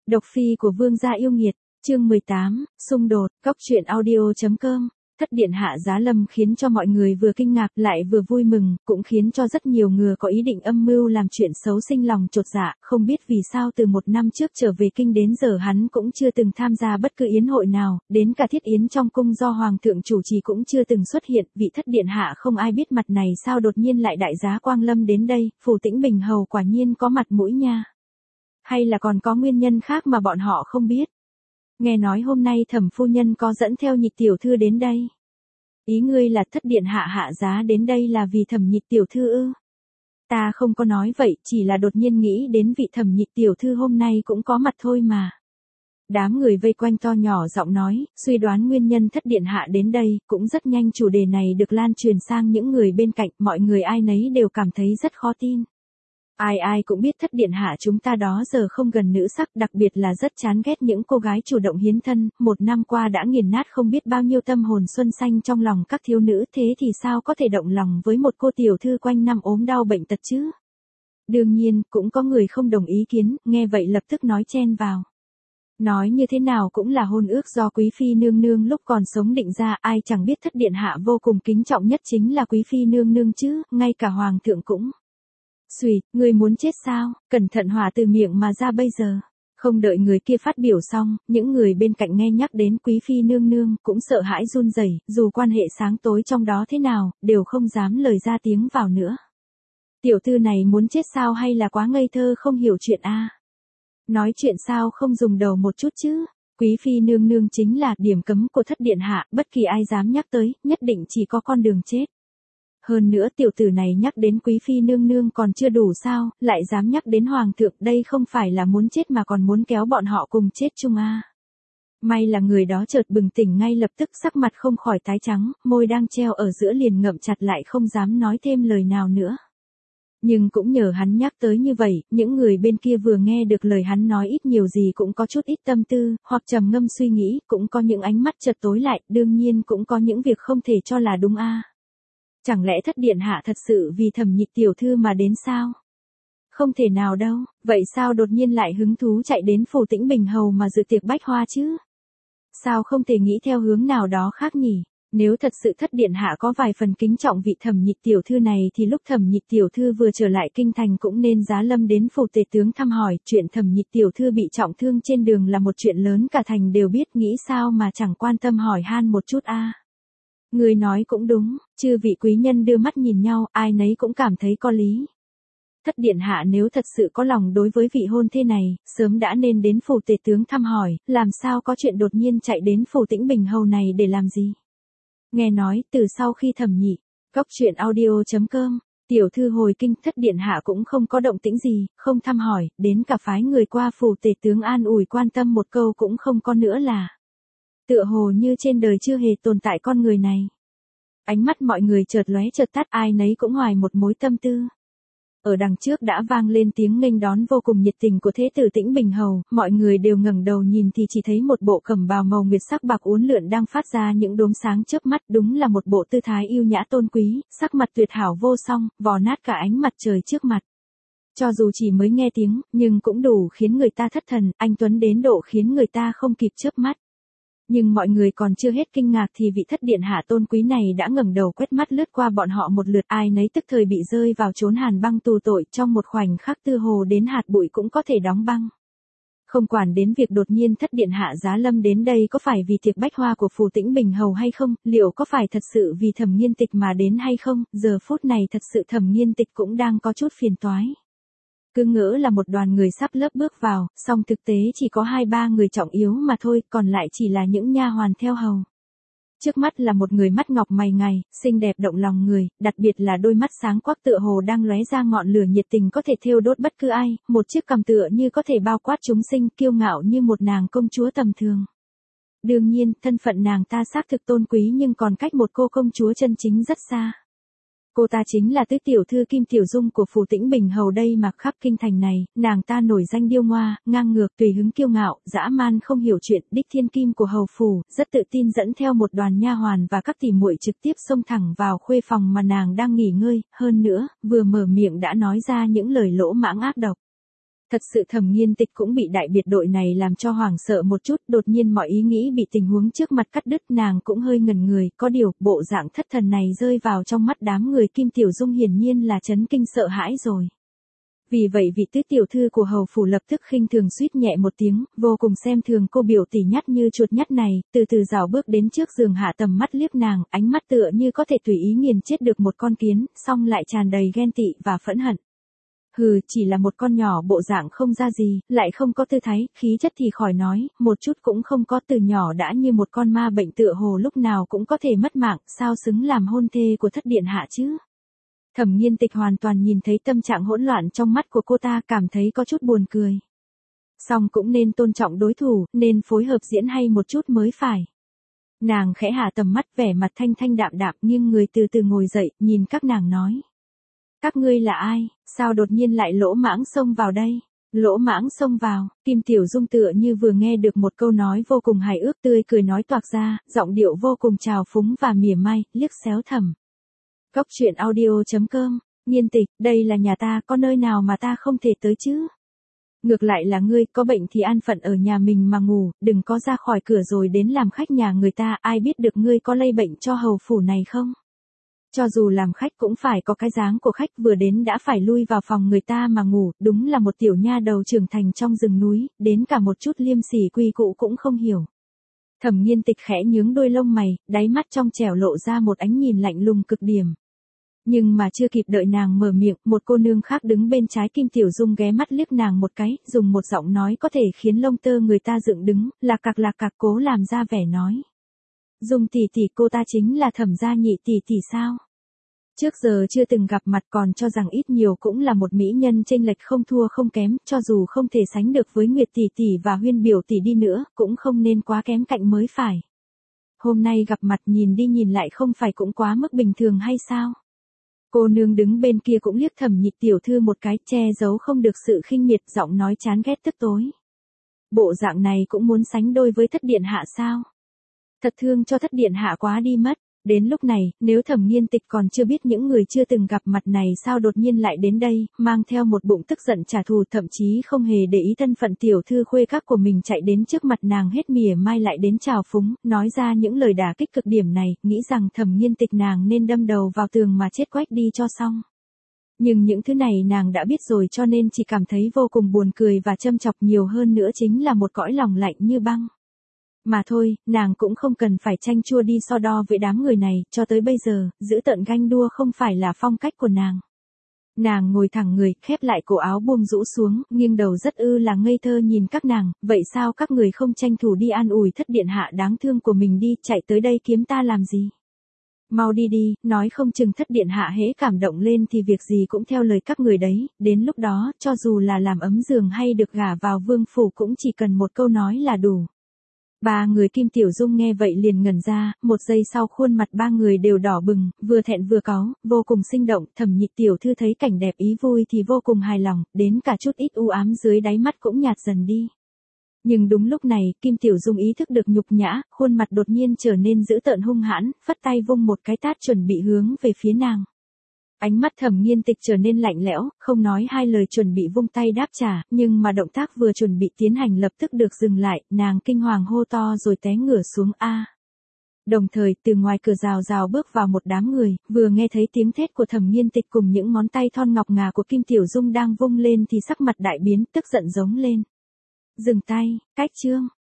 Độc phi của vương gia yêu nghiệt, chương 18, xung đột, góc truyện audio.com. Thất điện hạ Giá Lâm khiến cho mọi người vừa kinh ngạc lại vừa vui mừng, cũng khiến cho rất nhiều người có ý định âm mưu làm chuyện xấu sinh lòng chột dạ, không biết vì sao từ một năm trước trở về kinh đến giờ hắn cũng chưa từng tham gia bất cứ yến hội nào, đến cả thiết yến trong cung do hoàng thượng chủ trì cũng chưa từng xuất hiện, vị thất điện hạ không ai biết mặt này sao đột nhiên lại đại giá Quang Lâm đến đây, Phủ Tĩnh Bình hầu quả nhiên có mặt mũi nha. Hay là còn có nguyên nhân khác mà bọn họ không biết? Nghe nói hôm nay Thẩm phu nhân có dẫn theo Nhị tiểu thư đến đây. Ý ngươi là thất điện hạ hạ giá đến đây là vì Thẩm Nhị tiểu thư ư? Ta không có nói vậy, chỉ là đột nhiên nghĩ đến vị Thẩm Nhị tiểu thư hôm nay cũng có mặt thôi mà. Đám người vây quanh to nhỏ giọng nói, suy đoán nguyên nhân thất điện hạ đến đây, cũng rất nhanh chủ đề này được lan truyền sang những người bên cạnh, mọi người ai nấy đều cảm thấy rất khó tin. Ai cũng biết thất điện hạ chúng ta đó giờ không gần nữ sắc, đặc biệt là rất chán ghét những cô gái chủ động hiến thân, một năm qua đã nghiền nát không biết bao nhiêu tâm hồn xuân xanh trong lòng các thiếu nữ, thế thì sao có thể động lòng với một cô tiểu thư quanh năm ốm đau bệnh tật chứ? Đương nhiên, cũng có người không đồng ý kiến, nghe vậy lập tức nói chen vào. Nói như thế nào cũng là hôn ước do quý phi nương nương lúc còn sống định ra, ai chẳng biết thất điện hạ vô cùng kính trọng nhất chính là quý phi nương nương chứ, ngay cả hoàng thượng cũng. Xùy, người muốn chết sao, cẩn thận hỏa từ miệng mà ra bây giờ. Không đợi người kia phát biểu xong, những người bên cạnh nghe nhắc đến quý phi nương nương cũng sợ hãi run rẩy, dù quan hệ sáng tối trong đó thế nào, đều không dám lời ra tiếng vào nữa. Tiểu thư này muốn chết sao hay là quá ngây thơ không hiểu chuyện a? Nói chuyện sao không dùng đầu một chút chứ? Quý phi nương nương chính là điểm cấm của thất điện hạ, bất kỳ ai dám nhắc tới, nhất định chỉ có con đường chết. Hơn nữa tiểu tử này nhắc đến quý phi nương nương còn chưa đủ sao, lại dám nhắc đến hoàng thượng, đây không phải là muốn chết mà còn muốn kéo bọn họ cùng chết chung a. May là người đó chợt bừng tỉnh ngay lập tức, sắc mặt không khỏi tái trắng, môi đang treo ở giữa liền ngậm chặt lại không dám nói thêm lời nào nữa. Nhưng cũng nhờ hắn nhắc tới như vậy, những người bên kia vừa nghe được lời hắn nói ít nhiều gì cũng có chút ít tâm tư, hoặc trầm ngâm suy nghĩ, cũng có những ánh mắt chợt tối lại, đương nhiên cũng có những việc không thể cho là đúng a. Chẳng lẽ thất điện hạ thật sự vì Thẩm Nhị tiểu thư mà đến sao? Không thể nào đâu, vậy sao đột nhiên lại hứng thú chạy đến Phủ Tĩnh Bình hầu mà dự tiệc bách hoa chứ? Sao không thể nghĩ theo hướng nào đó khác nhỉ? Nếu thật sự thất điện hạ có vài phần kính trọng vị Thẩm Nhị tiểu thư này thì lúc Thẩm Nhị tiểu thư vừa trở lại kinh thành cũng nên giá lâm đến phủ tể tướng thăm hỏi, chuyện Thẩm Nhị tiểu thư bị trọng thương trên đường là một chuyện lớn cả thành đều biết, nghĩ sao mà chẳng quan tâm hỏi han một chút a. Người nói cũng đúng, chư vị quý nhân đưa mắt nhìn nhau, ai nấy cũng cảm thấy có lý. Thất điện hạ nếu thật sự có lòng đối với vị hôn thê này, sớm đã nên đến phủ tể tướng thăm hỏi, làm sao có chuyện đột nhiên chạy đến Phủ Tĩnh Bình hầu này để làm gì? Nghe nói, từ sau khi Thẩm Nhị, góc truyện audio.com, tiểu thư hồi kinh, thất điện hạ cũng không có động tĩnh gì, không thăm hỏi, đến cả phái người qua phủ tể tướng an ủi quan tâm một câu cũng không có nữa là. Tựa hồ như trên đời chưa hề tồn tại con người này. Ánh mắt mọi người chợt lóe chợt tắt, ai nấy cũng hoài một mối tâm tư. Ở đằng trước đã vang lên tiếng nghênh đón vô cùng nhiệt tình của thế tử Tĩnh Bình hầu, mọi người đều ngẩng đầu nhìn thì chỉ thấy một bộ cẩm bào màu nguyệt sắc bạc uốn lượn đang phát ra những đốm sáng chớp mắt, đúng là một bộ tư thái yêu nhã tôn quý, sắc mặt tuyệt hảo vô song, vò nát cả ánh mặt trời trước mặt. Cho dù chỉ mới nghe tiếng, nhưng cũng đủ khiến người ta thất thần, anh tuấn đến độ khiến người ta không kịp chớp mắt. Nhưng mọi người còn chưa hết kinh ngạc thì vị thất điện hạ tôn quý này đã ngẩng đầu quét mắt lướt qua bọn họ một lượt, ai nấy tức thời bị rơi vào chốn hàn băng tù tội, trong một khoảnh khắc tư hồ đến hạt bụi cũng có thể đóng băng. Không quản đến việc đột nhiên thất điện hạ giá lâm đến đây có phải vì tiệc bách hoa của Phủ Tĩnh Bình hầu hay không, liệu có phải thật sự vì Thẩm Nghiên Tịch mà đến hay không, giờ phút này thật sự Thẩm Nghiên Tịch cũng đang có chút phiền toái. Cứ ngỡ là một đoàn người sắp lớp bước vào, song thực tế chỉ có 2-3 người trọng yếu mà thôi, còn lại chỉ là những nha hoàn theo hầu. Trước mắt là một người mắt ngọc mày ngài, xinh đẹp động lòng người, đặc biệt là đôi mắt sáng quắc tựa hồ đang lóe ra ngọn lửa nhiệt tình có thể thiêu đốt bất cứ ai, một chiếc cằm tựa như có thể bao quát chúng sinh, kiêu ngạo như một nàng công chúa tầm thường. Đương nhiên, thân phận nàng ta xác thực tôn quý nhưng còn cách một cô công chúa chân chính rất xa. Cô ta chính là tứ tiểu thư Kim Tiểu Dung của Phủ Tĩnh Bình hầu đây mà khắp kinh thành này, nàng ta nổi danh điêu ngoa, ngang ngược, tùy hứng kiêu ngạo, dã man không hiểu chuyện, đích thiên kim của hầu phủ, rất tự tin dẫn theo một đoàn nha hoàn và các tỉ muội trực tiếp xông thẳng vào khuê phòng mà nàng đang nghỉ ngơi, hơn nữa, vừa mở miệng đã nói ra những lời lỗ mãng ác độc. Thật sự Thẩm Nghiên Tịch cũng bị đại biệt đội này làm cho hoảng sợ một chút, đột nhiên mọi ý nghĩ bị tình huống trước mặt cắt đứt, nàng cũng hơi ngẩn người, có điều, bộ dạng thất thần này rơi vào trong mắt đám người Kim Tiểu Dung hiển nhiên là chấn kinh sợ hãi rồi. Vì vậy vị tứ tiểu thư của hầu phủ lập tức khinh thường suýt nhẹ một tiếng, vô cùng xem thường cô biểu tỷ nhát như chuột nhắt này, từ từ rảo bước đến trước giường hạ tầm mắt liếc nàng, ánh mắt tựa như có thể tùy ý nghiền chết được một con kiến, song lại tràn đầy ghen tị và phẫn hận. Hừ, chỉ là một con nhỏ bộ dạng không ra gì, lại không có tư thái, khí chất thì khỏi nói, một chút cũng không có, từ nhỏ đã như một con ma bệnh tựa hồ lúc nào cũng có thể mất mạng, sao xứng làm hôn thê của thất điện hạ chứ? Thẩm Nghiên Tịch hoàn toàn nhìn thấy tâm trạng hỗn loạn trong mắt của cô ta, cảm thấy có chút buồn cười. Song cũng nên tôn trọng đối thủ, nên phối hợp diễn hay một chút mới phải. Nàng khẽ hạ tầm mắt, vẻ mặt thanh thanh đạm đạm, nhưng người từ từ ngồi dậy, nhìn các nàng nói. Các ngươi là ai, sao đột nhiên lại lỗ mãng xông vào đây? Lỗ mãng xông vào, Kim Tiểu Dung tựa như vừa nghe được một câu nói vô cùng hài ước, tươi cười nói toạc ra, giọng điệu vô cùng trào phúng và mỉa mai, liếc xéo Thẩm. Cốc truyện audio.com, Nghiên Tịch, đây là nhà ta, có nơi nào mà ta không thể tới chứ? Ngược lại là ngươi, có bệnh thì an phận ở nhà mình mà ngủ, đừng có ra khỏi cửa rồi đến làm khách nhà người ta, ai biết được ngươi có lây bệnh cho hầu phủ này không? Cho dù làm khách cũng phải có cái dáng của khách, vừa đến đã phải lui vào phòng người ta mà ngủ, đúng là một tiểu nha đầu trưởng thành trong rừng núi, đến cả một chút liêm sỉ quy củ cũng không hiểu. Thẩm Nghiên Tịch khẽ nhướng đôi lông mày, đáy mắt trong trẻo lộ ra một ánh nhìn lạnh lùng cực điểm. Nhưng mà chưa kịp đợi nàng mở miệng, một cô nương khác đứng bên trái Kim Tiểu Dung ghé mắt liếc nàng một cái, dùng một giọng nói có thể khiến lông tơ người ta dựng đứng, lạc cạc cố làm ra vẻ nói. Dung tỷ tỷ, cô ta chính là Thẩm gia nhị tỷ tỷ sao? Trước giờ chưa từng gặp mặt, còn cho rằng ít nhiều cũng là một mỹ nhân chênh lệch không thua không kém, cho dù không thể sánh được với Nguyệt tỷ tỷ và Huyên biểu tỷ đi nữa, cũng không nên quá kém cạnh mới phải. Hôm nay gặp mặt nhìn đi nhìn lại không phải cũng quá mức bình thường hay sao? Cô nương đứng bên kia cũng liếc Thẩm nhị tiểu thư một cái, che giấu không được sự khinh miệt, giọng nói chán ghét tức tối. Bộ dạng này cũng muốn sánh đôi với thất điện hạ sao? Thật thương cho thất điện hạ quá đi mất. Đến lúc này, nếu Thẩm Nghiên Tịch còn chưa biết những người chưa từng gặp mặt này sao đột nhiên lại đến đây, mang theo một bụng tức giận trả thù, thậm chí không hề để ý thân phận tiểu thư khuê các của mình chạy đến trước mặt nàng hết mỉa mai lại đến trào phúng, nói ra những lời đả kích cực điểm này, nghĩ rằng Thẩm Nghiên Tịch nàng nên đâm đầu vào tường mà chết quách đi cho xong. Nhưng những thứ này nàng đã biết rồi, cho nên chỉ cảm thấy vô cùng buồn cười và châm chọc, nhiều hơn nữa chính là một cõi lòng lạnh như băng. Mà thôi, nàng cũng không cần phải tranh chua đi so đo với đám người này, cho tới bây giờ, giữ tợn ganh đua không phải là phong cách của nàng. Nàng ngồi thẳng người, khép lại cổ áo buông rũ xuống, nghiêng đầu rất là ngây thơ nhìn các nàng, vậy sao các người không tranh thủ đi an ủi thất điện hạ đáng thương của mình đi, chạy tới đây kiếm ta làm gì? Mau đi đi, nói không chừng thất điện hạ hễ cảm động lên thì việc gì cũng theo lời các người đấy, đến lúc đó, cho dù là làm ấm giường hay được gả vào vương phủ cũng chỉ cần một câu nói là đủ. Ba người Kim Tiểu Dung nghe vậy liền ngẩn ra, một giây sau khuôn mặt ba người đều đỏ bừng, vừa thẹn vừa cáu, vô cùng sinh động. Thẩm nhị tiểu thư thấy cảnh đẹp ý vui thì vô cùng hài lòng, đến cả chút ít u ám dưới đáy mắt cũng nhạt dần đi. Nhưng đúng lúc này, Kim Tiểu Dung ý thức được nhục nhã, khuôn mặt đột nhiên trở nên dữ tợn hung hãn, phất tay vung một cái tát chuẩn bị hướng về phía nàng. Ánh mắt Thẩm Nghiên Tịch trở nên lạnh lẽo, không nói hai lời chuẩn bị vung tay đáp trả, nhưng mà động tác vừa chuẩn bị tiến hành lập tức được dừng lại, nàng kinh hoàng hô to rồi té ngửa xuống a. Đồng thời, từ ngoài cửa rào bước vào một đám người, vừa nghe thấy tiếng thét của Thẩm Nghiên Tịch cùng những ngón tay thon ngọc ngà của Kim Tiểu Dung đang vung lên thì sắc mặt đại biến, tức giận giống lên. Dừng tay, cách chương.